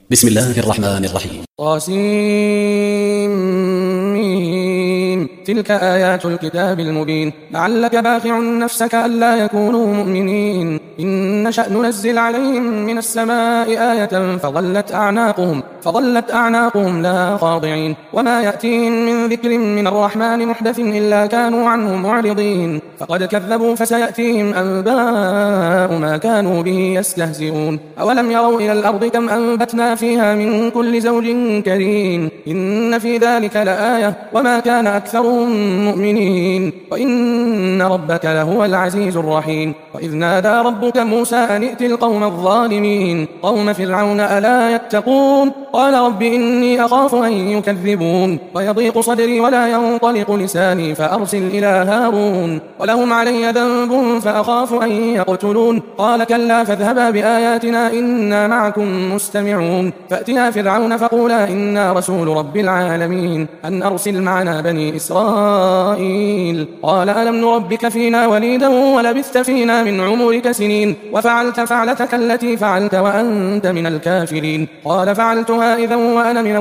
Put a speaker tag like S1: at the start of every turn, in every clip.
S1: بسم الله الرحمن الرحيم.
S2: طاسيم. تلك آيات الكتاب المبين. لعلك باخع نفسك ألا يكونوا مؤمنين. إن نشأ ننزل عليهم من السماء آية فظلت أعناقهم لها خاضعين. وما يأتيهم من ذكر من الرحمن محدث إلا كانوا عنه معرضين. فقد كذبوا فسيأتيهم أنباء ما كانوا به يستهزئون. أولم يروا إلى الأرض كم أنبتنا فيها من كل زوج كريم. إن في ذلك لآية وما كان أكثرهم مؤمنين. وإن ربك لهو العزيز الرحيم. وإذ نادى ربك موسى أن ائت القوم الظالمين قوم فرعون ألا يتقون. قال رب إني أخاف أن يكذبون ويضيق صدري ولا ينطلق لساني فأرسل إلى هارون ولهم علي ذنب فأخاف أن يقتلون. قال كلا فاذهبا بآياتنا إنا معكم مستمعون. فأتيا فرعون فقولا إنا رسول رب العالمين أن أرسل معنا بني إسرائيل. قال ألم نربك فينا وليدا ولبثت فينا من عمرك سنين وفعلت فعلتك التي فعلت وأنت من الكافرين. قال فعلتها إذا وأنا من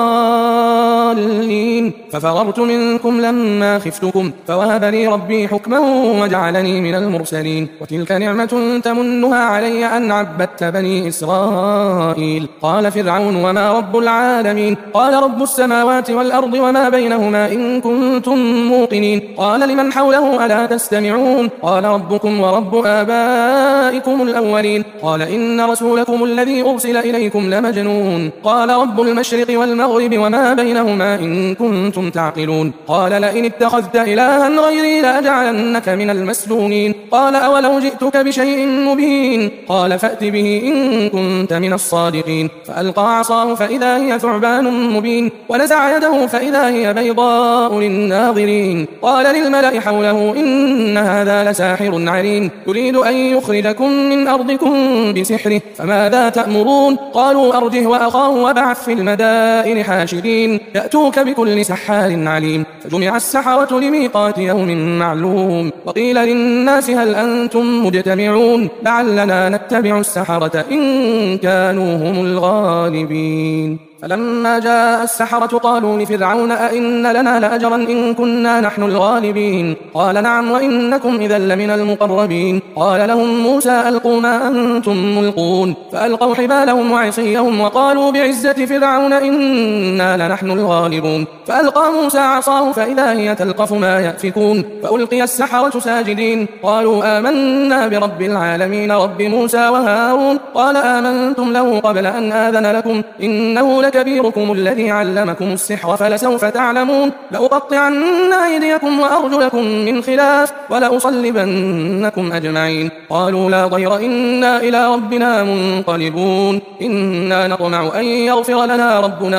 S2: الضالين ففررت منكم لما خفتكم فوهب لي ربي حكما وجعلني من المرسلين. وتلك نعمة تمنها علي أن عبدت بني إسرائيل. قال فرعون وما رب العالمين. قال رب السماوات والأرض وما بينهما إن كنتم موقنين. قال لمن حوله ألا تستمعون. قال ربكم ورب آبائكم الأولين. قال إن رسولكم الذي أرسل إليكم لمجنون. قال رب المشرق والمغرب وما بينهما إن كنتم تعقلون. قال لئن اتخذت إلها غيري لأجعلنك من المسجونين. قال أولو جئتك بشيء مبين. قال فأت به إن كنت من الصادقين. فألقى عصاه فإذا هي ثعبان مبين ونزع يده فإذا هي بيضاء للناظرين. قال للملأ حوله إن هذا لساحر عليم يريد أن يخرجكم من أرضكم بسحره فماذا تأمرون. قالوا أرجه وأخاه وابعث في المدائن حاشرين يأتوك بكل سحار عليم. فجمع السحرة لميقات يوم معلوم. وقيل للناس هل أنتم مجتمعون لعلنا نتبع السحرة إن كانوا هم الغالبين. فلما جاء السحرة قالوا لفرعون أئن لنا لأجرا إن كنا نحن الغالبين. قال نعم وإنكم إذا لمن المقربين. قال لهم موسى ألقوا ما أنتم ملقون. فألقوا حبالهم وعصيهم وقالوا بعزة فرعون إنا لنحن الغالبون. فألقى موسى عصاه فإذا هي تلقف ما يأفكون. فألقي السحرة ساجدين قالوا آمنا برب العالمين رب موسى وهارون. قال آمنتم له قبل أن آذن لكم إنه لكبيركم الذي علمكم السحر فلسوف تعلمون. لأقطعن أيديكم وأرجلكم من خلاف ولأصلبنكم أجمعين. قالوا لا ضير إنا إلى ربنا منقلبون. إنا نطمع أن يغفر لنا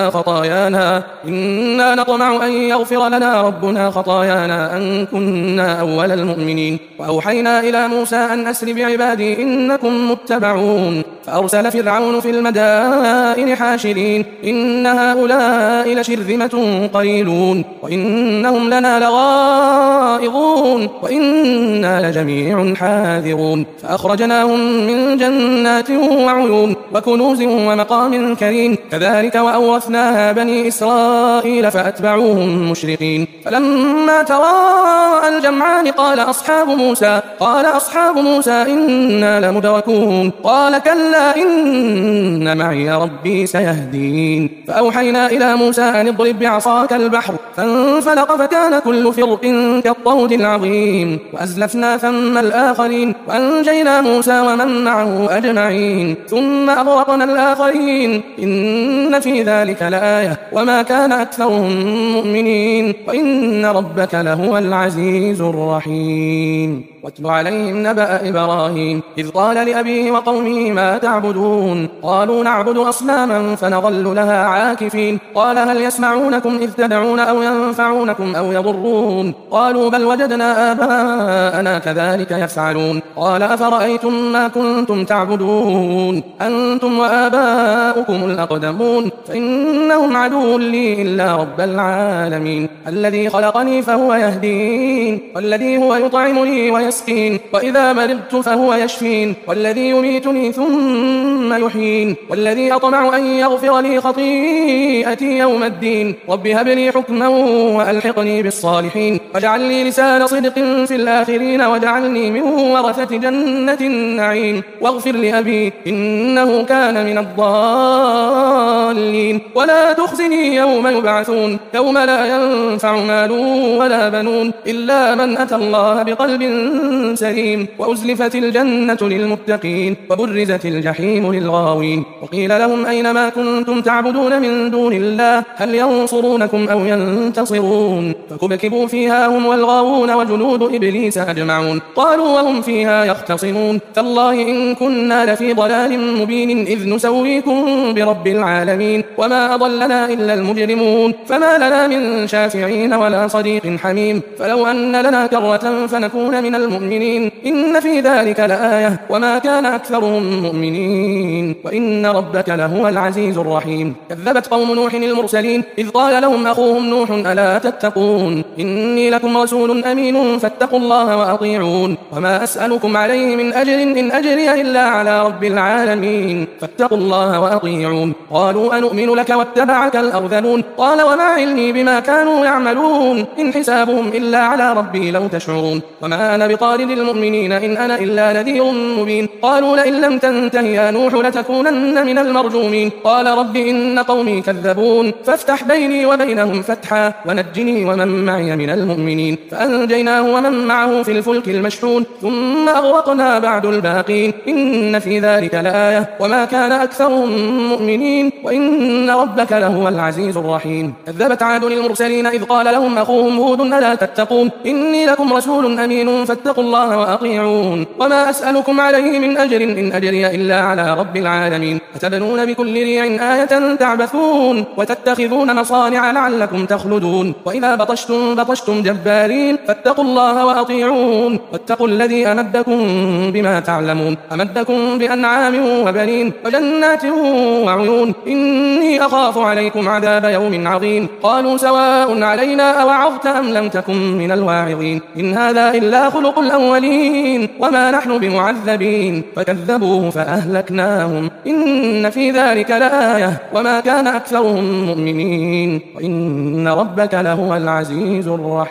S2: ربنا خطايانا أن كنا أول المؤمنين. وأوحينا إلى موسى أن أسر بعبادي إنكم متبعون. فأرسل فرعون في المدائن حاشرين إن هؤلاء لشرذمة قليلون وإنهم لنا لغائظون وإنا لجميع حاذرون. فأخرجناهم من جنات وعيون وكنوز ومقام كريم. كذلك وأورثناها بني إسرائيل فأتبعوهم مشرقين. فلما تراءى الجمعان قال أصحاب موسى إنا لمدركون. قال كلا إن معي ربي سيهدين. فأوحينا إلى موسى أن اضرب بعصاك البحر فانفلق فكان كل فرق كالطود العظيم. وأزلفنا ثم الآخرين وأنجينا موسى ومن معه أجمعين ثم أغرقنا الآخرين. إن في ذلك لآية وما كان أكثرهم مؤمنين وإن ربك لهو العزيز الرحيم. واتل عليهم نبأ إبراهيم إذ قال لأبيه وقومه ما تعبدون. قالوا نعبد أصناما فنظل لها عاكفين. قال هل يسمعونكم إذ تدعون أو ينفعونكم أو يضرون. قالوا بل وجدنا آباءنا كذلك يفعلون. قال أفرأيتم ما كنتم تعبدون أنتم وآباؤكم الأقدمون فإنهم عدو لي إلا رب العالمين الذي خلقني فهو يهدين والذي هو يطعمني ويسقين يسقين وإذا مرضت فهو يشفين والذي يميتني ثم يحيين والذي أطمع أن يغفر لي خطيئتي يوم الدين رب هب لي حكما وألحقني بالصالحين واجعل لي لسان صدق في الآخرين واجعلني من ورثة جنة النعيم واغفر لأبي إنه كان من الضالين ولا تخزني يوم يبعثون يوم لا ينفع مال ولا بنون إلا من أتى الله بقلب سليم وأزلفت الجنة للمتقين وبرزت الجحيم للغاوين وقيل لهم أين ما كنتم تعبدون من دون الله هل ينصرونكم أو ينتصرون فكبكبوا فيها هم والغاوون وجنود إبليس أجمعون قالوا وهم فيها يختصمون تالله إن كنا لفي ضلال مبين إذ نسويكم برب العالمين وما أضلنا إلا المجرمون فما لنا من شافعين ولا صديق حميم فلو أن لنا كرة فنكون من المؤمنين إن في ذلك لآية وما كان أكثرهم مؤمنين وإن ربك لهو العزيز الرحيم كذبت قوم نوح المرسلين إذ قال لهم أخوهم نوح ألا تتقون إني لكم رسول أمين فاتقوا الله وأطيعون وما أسألكم عليه من أجر إن أجري إلا على رب العالمين فاتقوا الله وأطيعون قالوا أنؤمن لك واتبعك الأرذلون قال وما علمي بما كانوا يعملون إن حسابهم إلا على ربي لو تشعرون وما أنا بطارد المؤمنين إن أنا إلا نذير مبين قالوا لئن لم تنته يا نوح لتكونن من المرجومين قال رب إن قومي كذبون فافتح بيني وبينهم فتحا ونجني ومن معي من المؤمنين فأنجيناه ومن معه في الفلك المشحون ثم أغرقنا بعد الباقين إن في ذلك لآية وما كان أكثرهم مؤمنين وإن ربك لهو العزيز الرحيم كذبت عاد المرسلين إذ قال لهم أخوهم هود ألا تتقون إني لكم رسول أمين فاتقوا الله وأطيعون وما أسألكم عليه من أجر إن أجري إلا على رب العالمين أتبنون بكل ريع آية تعبثون وتتخذون مصانع لعلكم تخلدون وإذا بطشتم جبارين فاتقوا الله وأطيعون واتقوا الذي أمدكم بما تعلمون أمدكم بأنعام وبنين وجنات وعيون إني أخاف عليكم عذاب يوم عظيم قالوا سواء علينا أوعظت أم لم تكن من الواعظين إن هذا إلا خلق الأولين وما نحن بمعذبين فكذبوه فأهلكناهم إن في ذلك لآية وما كان أكثرهم مؤمنين وإن ربك لهو العزيز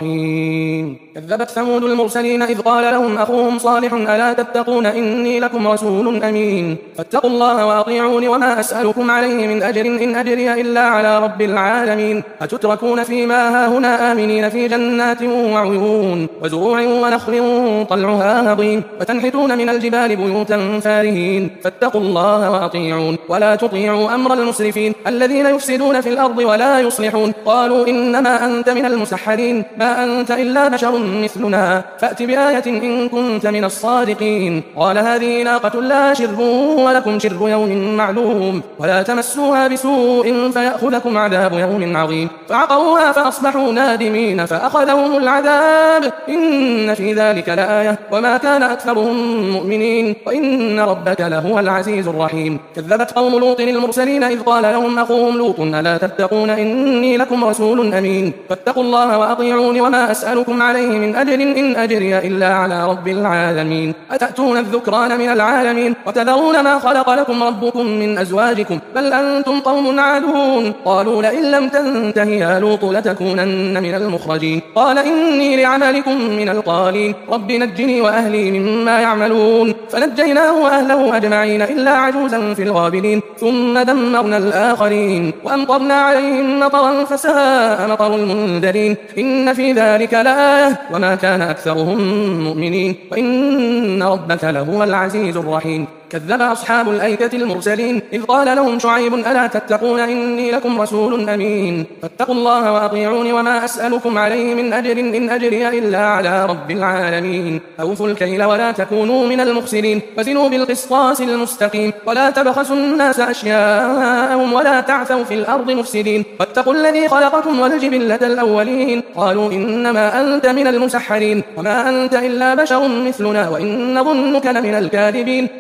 S2: الرحيم كذبت ثمود المرسلين إذ قال لهم أخوهم صالح ألا تتقون إني لكم رسول أمين فاتقوا الله وأطيعون وما أسألكم عليه من أجر إن أجري إلا على رب العالمين أتتركون فيما هاهنا آمنين في جنات وعيون وزروع ونخل طلعها هضيم وتنحتون من الجبال بيوتا فارهين فاتقوا الله وأطيعون ولا تطيعوا أمر المسرفين الذين يفسدون في الأرض ولا يصلحون قالوا إنما أنت من المسحرين ما أنت إلا بشر مثلنا فأت بآية إن كنت من الصادقين قال هذه ناقة لا شرب ولكم شرب يوم معلوم ولا تمسوها بسوء فيأخذكم عذاب يوم عظيم فعقروها فأصبحوا نادمين فأخذهم العذاب إن في ذلك لآية وما كان أكثرهم مؤمنين وإن ربك لهو العزيز الرحيم كذبت قوم لوط المرسلين إذ قال لهم أخوهم لوط ألا تتقون إني لكم رسول أمين فاتقوا الله وأطيعون وما أسألكم عليه من أجر إن أجري إلا على رب العالمين أتأتون الذكران من العالمين وتذرون ما خلق لكم ربكم من أزواجكم بل أنتم قوم عادون قالوا لئن لم تنته يا لوط لتكونن من المخرجين قال إني لعملكم من القالين رب نجني وأهلي مما يعملون فنجيناه وأهله أجمعين إلا عجوزا في الغابرين ثم دمرنا الآخرين وأمطرنا عليهم مطرا فساء مطر المنذرين إن في ذلك لآية وما كان أكثرهم مؤمنين وإن ربك لهو العزيز الرحيم كذب أصحاب الأيكة المرسلين إذ قال لهم شعيب ألا تتقون إني لكم رسول أمين فاتقوا الله وأطيعون وما أسألكم عليه من أجر إن أجري إلا على رب العالمين أوفوا الكيل ولا تكونوا من المخسرين وزنوا بالقسطاس المستقيم ولا تبخسوا الناس أشياءهم ولا تعثوا في الأرض مفسدين واتقوا الذي خلقكم والجبلة الأولين قالوا إنما أنت من المسحرين وما أنت إلا بشر مثلنا وإن ظنك لمن الكاذبين فأسقط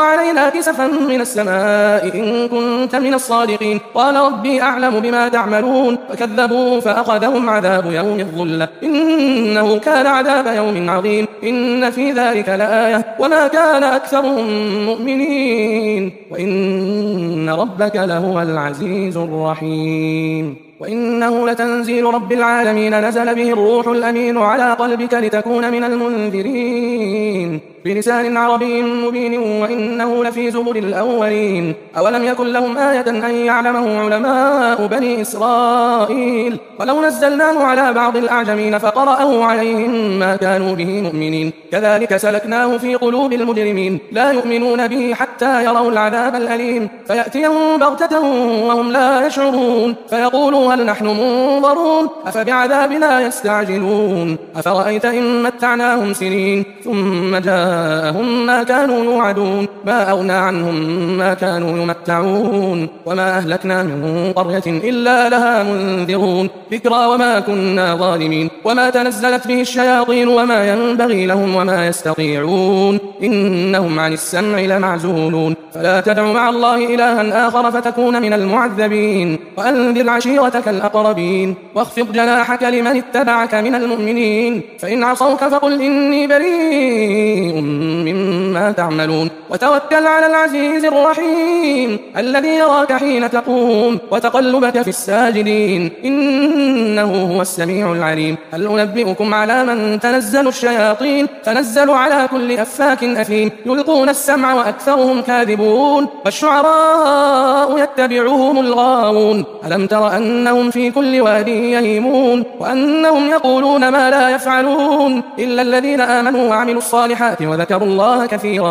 S2: علينا كسفا من السماء إن كنت من الصادقين قال ربي أعلم بما تعملون فكذبوا فأخذهم عذاب يوم الظلة إنه كان عذاب يوم عظيم إن في ذلك لآية وما كان أكثرهم مؤمنين وإن ربك لهو العزيز الرحيم وإنه لتنزيل رب العالمين نزل به الروح الأمين على قلبك لتكون من المنذرين بلسان عربي مبين وإنه لفي زبر الأولين أولم يكن لهم آية أن يعلمه علماء بني إسرائيل ولو نزلناه على بعض الأعجمين فقرأه عليهم ما كانوا به مؤمنين كذلك سلكناه في قلوب المجرمين لا يؤمنون به حتى يروا العذاب الأليم فيأتيهم بغتة وهم لا يشعرون فيقولوا هل نحن منظرون أفبعذابنا يستعجلون أفرأيت إن متعناهم سنين ثم جاءهم ما كانوا يوعدون ما أغنى عنهم ما كانوا يمتعون وما أهلكنا من قرية إلا لها منذرون ذكرى وما كنا ظالمين وما تنزلت به الشياطين وما ينبغي لهم وما يستطيعون إنهم عن السمع لمعزولون فلا تدع مع الله إلها آخر فتكون من المعذبين وأنذر عشيرتك الأقربين واخفض جناحك لمن اتبعك من المؤمنين فإن عصوك فقل إني بريء مما تعملون وتوكل على العزيز الرحيم الذي يراك حين تقوم وتقلبك في الساجدين إنه هو السميع العليم هل أنبئكم على من تنزل الشياطين تنزل على كل أفاك أثيم يلقون السمع وأكثرهم كاذبون والشعراء يتبعهم الغاوون ألم تر أنهم في كل واد يهيمون وأنهم يقولون ما لا يفعلون إلا الذين آمنوا وعملوا الصالحات وذكروا الله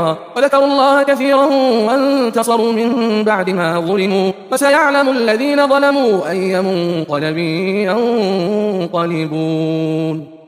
S2: كثيرا وانتصروا من بعد ما ظلموا وسيعلم الذين ظلموا أي منقلب ينقلبون